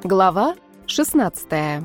Глава 16.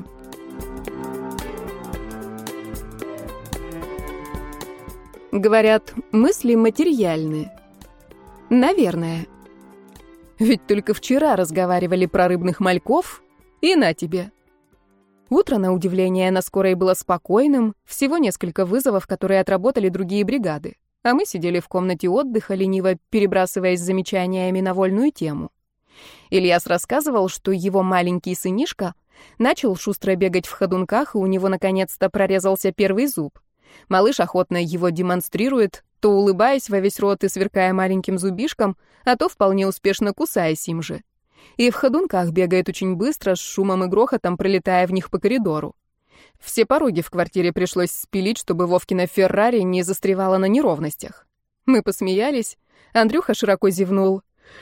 Говорят, мысли материальны. Наверное. Ведь только вчера разговаривали про рыбных мальков, и на тебе. Утро, на удивление, на скорой было спокойным, всего несколько вызовов, которые отработали другие бригады, а мы сидели в комнате отдыха, лениво перебрасываясь замечаниями на вольную тему. Ильяс рассказывал, что его маленький сынишка начал шустро бегать в ходунках, и у него наконец-то прорезался первый зуб. Малыш охотно его демонстрирует, то улыбаясь во весь рот и сверкая маленьким зубишком, а то вполне успешно кусаясь им же. И в ходунках бегает очень быстро, с шумом и грохотом пролетая в них по коридору. Все пороги в квартире пришлось спилить, чтобы Вовкина Феррари не застревала на неровностях. Мы посмеялись, Андрюха широко зевнул.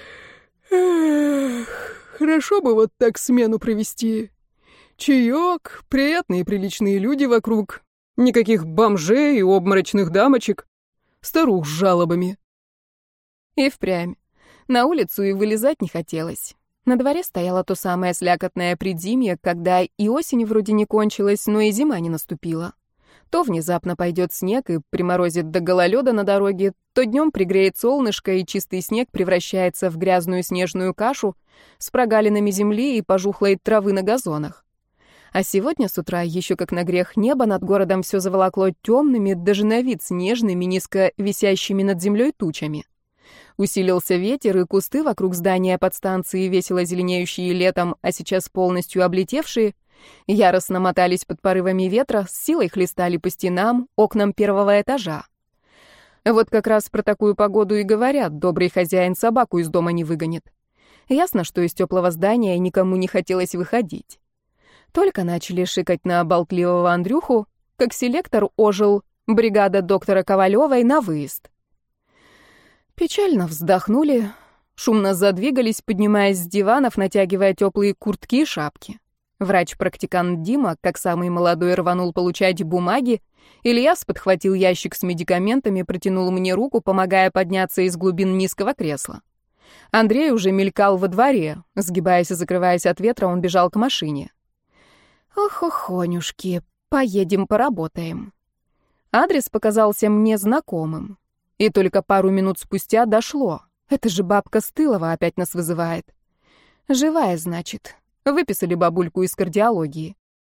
«Эх, хорошо бы вот так смену провести. Чаек, приятные и приличные люди вокруг, никаких бомжей и обморочных дамочек, старух с жалобами». И впрямь. На улицу и вылезать не хотелось. На дворе стояло то самое слякотное предзимье, когда и осень вроде не кончилась, но и зима не наступила. То внезапно пойдет снег и приморозит до гололеда на дороге, то днем пригреет солнышко, и чистый снег превращается в грязную снежную кашу с прогалинами земли и пожухлой травы на газонах. А сегодня с утра, еще как на грех, небо над городом все заволокло темными, даже на вид снежными, низко висящими над землей тучами. Усилился ветер, и кусты вокруг здания подстанции, весело зеленеющие летом, а сейчас полностью облетевшие, яростно мотались под порывами ветра, с силой хлестали по стенам, окнам первого этажа. Вот как раз про такую погоду и говорят: добрый хозяин собаку из дома не выгонит. Ясно, что из теплого здания никому не хотелось выходить. Только начали шикать на болтливого Андрюху, как селектор ожил: бригада доктора Ковалевой на выезд. Печально вздохнули, шумно задвигались, поднимаясь с диванов, натягивая теплые куртки и шапки. Врач-практикант Дима, как самый молодой, рванул получать бумаги. Ильяс подхватил ящик с медикаментами, протянул мне руку, помогая подняться из глубин низкого кресла. Андрей уже мелькал во дворе. Сгибаясь и закрываясь от ветра, он бежал к машине. «Ох, охонюшки, поедем поработаем». Адрес показался мне знакомым. И только пару минут спустя дошло. Это же бабка Стылова опять нас вызывает. Живая, значит. Выписали бабульку из кардиологии.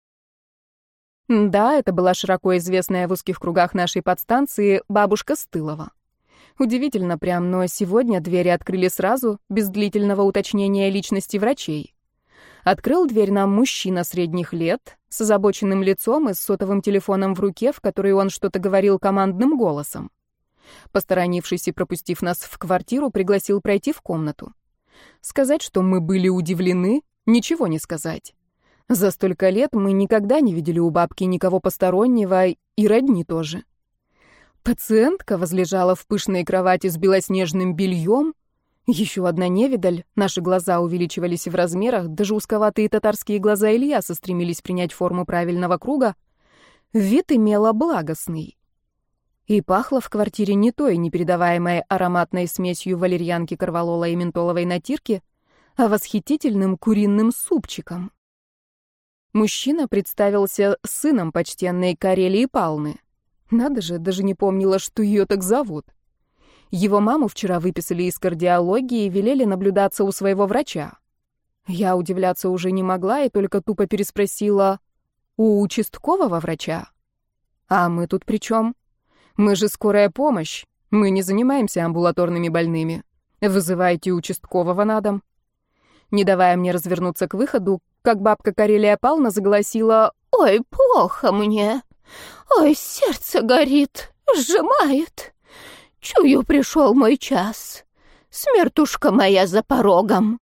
Да, это была широко известная в узких кругах нашей подстанции бабушка Стылова. Удивительно прям, но сегодня двери открыли сразу, без длительного уточнения личности врачей. Открыл дверь нам мужчина средних лет, с озабоченным лицом и с сотовым телефоном в руке, в который он что-то говорил командным голосом. Посторонившись и пропустив нас в квартиру, пригласил пройти в комнату. Сказать, что мы были удивлены, ничего не сказать. За столько лет мы никогда не видели у бабки никого постороннего, и родни тоже. Пациентка возлежала в пышной кровати с белоснежным бельем. Еще одна невидаль, наши глаза увеличивались в размерах, даже узковатые татарские глаза Ильяса стремились принять форму правильного круга. Вид имела благостный. И пахло в квартире не той непередаваемой ароматной смесью валерьянки, корвалола и ментоловой натирки, а восхитительным куриным супчиком. Мужчина представился сыном почтенной Карелии Палны. Надо же, даже не помнила, что ее так зовут. Его маму вчера выписали из кардиологии и велели наблюдаться у своего врача. Я удивляться уже не могла и только тупо переспросила: «У участкового врача? А мы тут при чем? Мы же скорая помощь, мы не занимаемся амбулаторными больными. Вызывайте участкового на дом». Не давая мне развернуться к выходу, как бабка Карелия Павловна заголосила: «Ой, плохо мне! Ой, сердце горит, сжимает! Чую, пришел мой час! Смертушка моя за порогом!»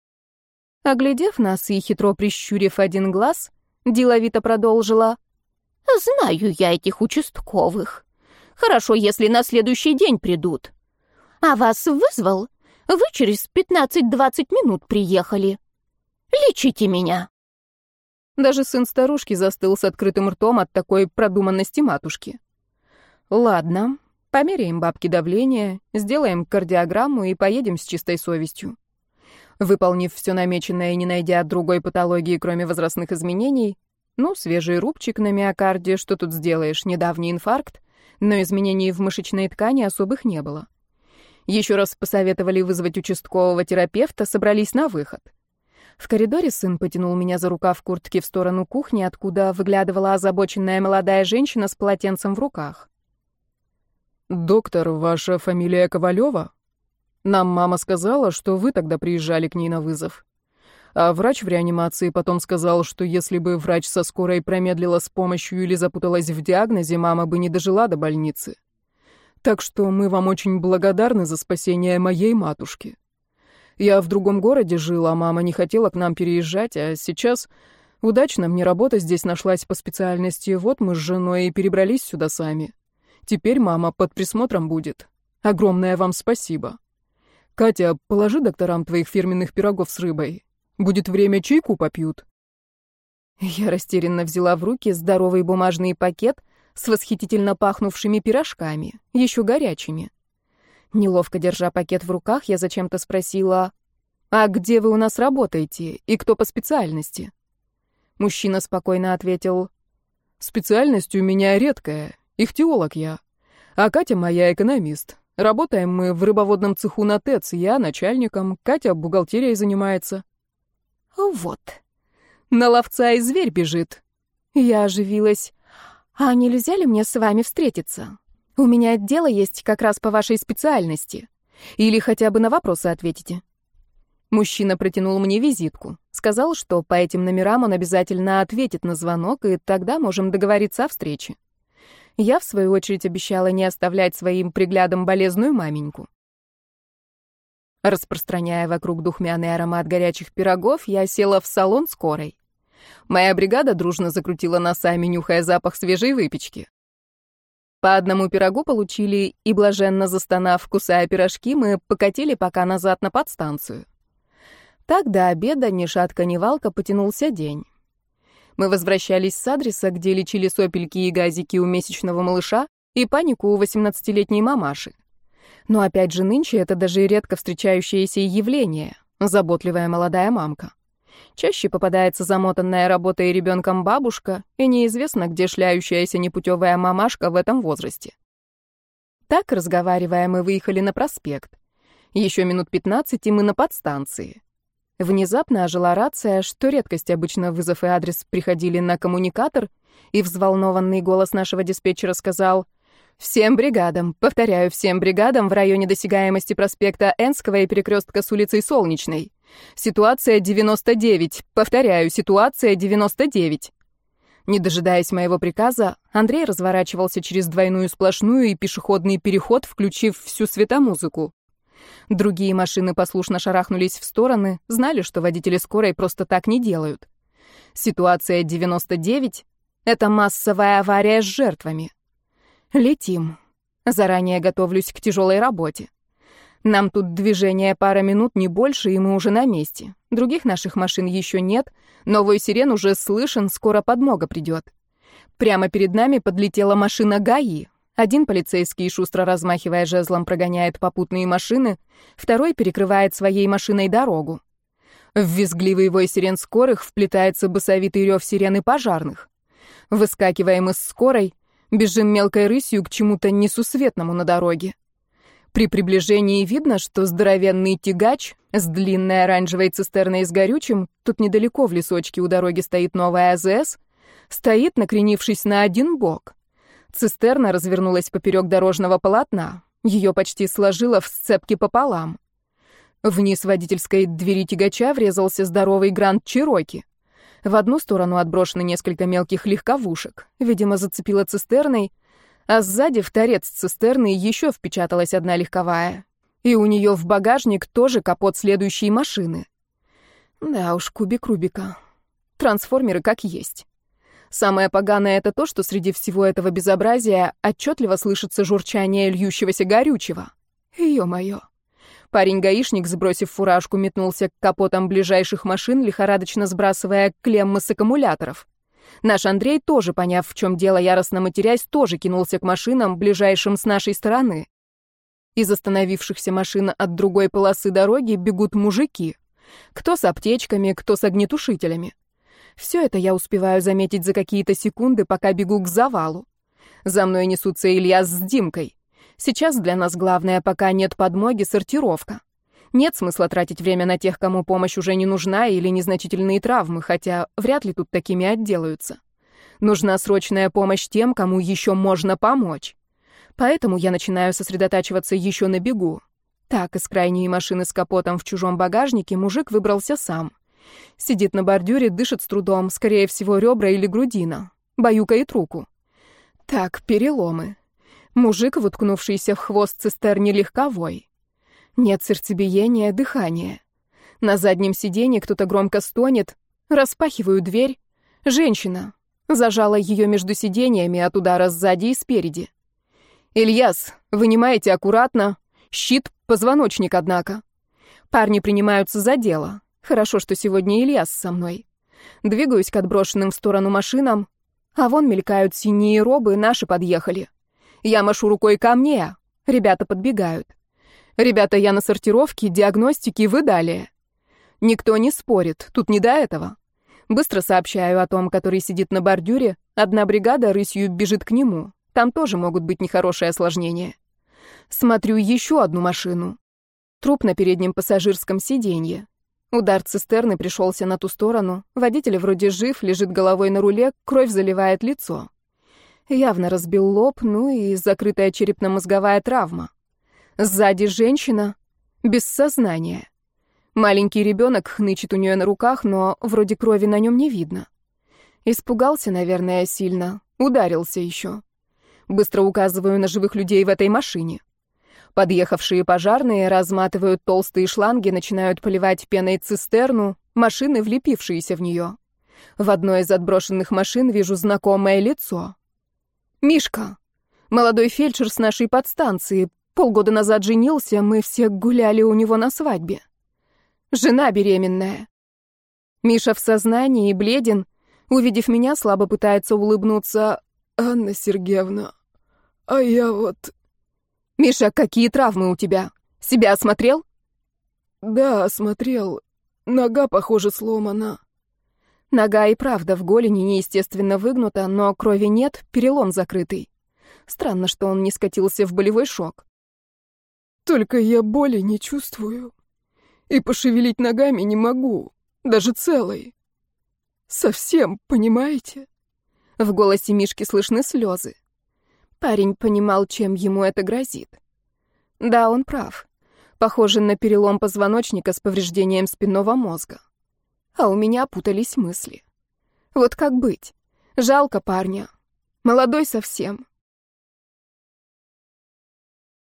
Оглядев нас и хитро прищурив один глаз, деловито продолжила: «Знаю я этих участковых. Хорошо, если на следующий день придут. А вас вызвал? Вы через 15-20 минут приехали. Лечите меня». Даже сын старушки застыл с открытым ртом от такой продуманности матушки. «Ладно, померяем бабке давление, сделаем кардиограмму и поедем с чистой совестью. Выполнив все намеченное и не найдя другой патологии, кроме возрастных изменений, свежий рубчик на миокарде, что тут сделаешь, недавний инфаркт, но изменений в мышечной ткани особых не было. Еще раз посоветовали вызвать участкового терапевта, собрались на выход. В коридоре сын потянул меня за рукав куртки в сторону кухни, откуда выглядывала озабоченная молодая женщина с полотенцем в руках. «Доктор, ваша фамилия Ковалева? Нам мама сказала, что вы тогда приезжали к ней на вызов. А врач в реанимации потом сказал, что если бы врач со скорой промедлила с помощью или запуталась в диагнозе, мама бы не дожила до больницы. Так что мы вам очень благодарны за спасение моей матушки. Я в другом городе жил, а мама не хотела к нам переезжать, а сейчас удачно мне работа здесь нашлась по специальности, вот мы с женой и перебрались сюда сами. Теперь мама под присмотром будет. Огромное вам спасибо. Катя, положи докторам твоих фирменных пирогов с рыбой. Будет время, чайку попьют». Я растерянно взяла в руки здоровый бумажный пакет с восхитительно пахнувшими пирожками, еще горячими. Неловко держа пакет в руках, я зачем-то спросила: «А где вы у нас работаете и кто по специальности?» Мужчина спокойно ответил: «Специальность у меня редкая, ихтиолог я, а Катя моя экономист. Работаем мы в рыбоводном цеху на ТЭЦ, я начальником, Катя бухгалтерией занимается». «Вот, на ловца и зверь бежит». Я оживилась. «А нельзя ли мне с вами встретиться? У меня дело есть как раз по вашей специальности. Или хотя бы на вопросы ответите». Мужчина протянул мне визитку. Сказал, что по этим номерам он обязательно ответит на звонок, и тогда можем договориться о встрече. Я, в свою очередь, обещала не оставлять своим приглядом болезную маменьку. Распространяя вокруг духмяный аромат горячих пирогов, я села в салон скорой. Моя бригада дружно закрутила носами, нюхая запах свежей выпечки. По одному пирогу получили, и, блаженно застонав, кусая пирожки, мы покатили пока назад на подстанцию. Так до обеда ни шатка, ни валка потянулся день. Мы возвращались с адреса, где лечили сопельки и газики у месячного малыша и панику у 18-летней мамаши. Но опять же нынче это даже редко встречающееся явление — заботливая молодая мамка. Чаще попадается замотанная работой и ребенком бабушка, и неизвестно, где шляющаяся непутевая мамашка в этом возрасте. Так, разговаривая, мы выехали на проспект. Еще минут 15, и мы на подстанции. Внезапно ожила рация, что редкость, обычно вызов и адрес приходили на коммуникатор, и взволнованный голос нашего диспетчера сказал: «Всем бригадам, повторяю, всем бригадам в районе досягаемости проспекта Энского и перекрестка с улицей Солнечной. Ситуация 99. Повторяю, ситуация 99». Не дожидаясь моего приказа, Андрей разворачивался через двойную сплошную и пешеходный переход, включив всю светомузыку. Другие машины послушно шарахнулись в стороны, знали, что водители скорой просто так не делают. Ситуация 99 — это массовая авария с жертвами. Летим. Заранее готовлюсь к тяжелой работе. Нам тут движение пара минут, не больше, и мы уже на месте. Других наших машин еще нет, но вой сирен уже слышен, скоро подмога придет. Прямо перед нами подлетела машина ГАИ. Один полицейский, шустро размахивая жезлом, прогоняет попутные машины, второй перекрывает своей машиной дорогу. В визгливый вой сирен скорых вплетается басовитый рев сирены пожарных. Выскакиваем из скорой, бежим мелкой рысью к чему-то несусветному на дороге. При приближении видно, что здоровенный тягач с длинной оранжевой цистерной с горючим, тут недалеко в лесочке у дороги стоит новая АЗС, стоит, накренившись на один бок. Цистерна развернулась поперек дорожного полотна. Ее почти сложило в сцепки пополам. Вниз водительской двери тягача врезался здоровый Гранд Чироки. В одну сторону отброшены несколько мелких легковушек. Видимо, зацепило цистерной, а сзади в торец цистерны еще впечаталась одна легковая. И у нее в багажник тоже капот следующей машины. Да уж, кубик Рубика. Трансформеры как есть. Самое поганое — это то, что среди всего этого безобразия отчетливо слышится журчание льющегося горючего. Ё-моё. Парень-гаишник, сбросив фуражку, метнулся к капотам ближайших машин, лихорадочно сбрасывая клеммы с аккумуляторов. Наш Андрей, тоже поняв, в чем дело, яростно матерясь, тоже кинулся к машинам, ближайшим с нашей стороны. Из остановившихся машин от другой полосы дороги бегут мужики. Кто с аптечками, кто с огнетушителями. Все это я успеваю заметить за какие-то секунды, пока бегу к завалу. За мной несутся Ильяс с Димкой. Сейчас для нас главное, пока нет подмоги, сортировка. Нет смысла тратить время на тех, кому помощь уже не нужна, или незначительные травмы, хотя вряд ли тут такими отделаются. Нужна срочная помощь тем, кому еще можно помочь. Поэтому я начинаю сосредотачиваться еще на бегу. Так, из крайней машины с капотом в чужом багажнике мужик выбрался сам. Сидит на бордюре, дышит с трудом, скорее всего, ребра или грудина. Баюкает руку. Так, переломы. Мужик, воткнувшийся в хвост цистерни, легковой. Нет сердцебиения, дыхания. На заднем сиденье кто-то громко стонет. Распахиваю дверь. Женщина. Зажала ее между сиденьями от удара сзади и спереди. «Ильяс, вынимаете аккуратно. Щит, позвоночник, однако». Парни принимаются за дело. Хорошо, что сегодня Ильяс со мной. Двигаюсь к отброшенным в сторону машинам, а вон мелькают синие робы, наши подъехали. Я машу рукой ко мне, ребята подбегают. Ребята, я на сортировке, диагностике, вы далее. Никто не спорит, тут не до этого. Быстро сообщаю о том, который сидит на бордюре, одна бригада рысью бежит к нему. Там тоже могут быть нехорошие осложнения. Смотрю еще одну машину. Труп на переднем пассажирском сиденье. Удар цистерны пришелся на ту сторону. Водитель вроде жив, лежит головой на руле, кровь заливает лицо. Явно разбил лоб, ну и закрытая черепно-мозговая травма. Сзади женщина, без сознания. Маленький ребенок хнычет у нее на руках, но вроде крови на нем не видно. Испугался, наверное, сильно, ударился еще. Быстро указываю на живых людей в этой машине. Подъехавшие пожарные разматывают толстые шланги, начинают поливать пеной цистерну, машины, влепившиеся в нее. В одной из отброшенных машин вижу знакомое лицо. Мишка, молодой фельдшер с нашей подстанции, полгода назад женился, мы все гуляли у него на свадьбе. Жена беременная. Миша в сознании, бледен, увидев меня, слабо пытается улыбнуться. «Анна Сергеевна, а я вот...» «Миша, какие травмы у тебя? Себя осмотрел?» «Да, осмотрел. Нога, похоже, сломана». Нога и правда в голени неестественно выгнута, но крови нет, перелом закрытый. Странно, что он не скатился в болевой шок. «Только я боли не чувствую. И пошевелить ногами не могу, даже целой. Совсем, понимаете?» В голосе Мишки слышны слезы. Парень понимал, чем ему это грозит. Да, он прав. Похоже на перелом позвоночника с повреждением спинного мозга. А у меня путались мысли. Вот как быть? Жалко парня. Молодой совсем.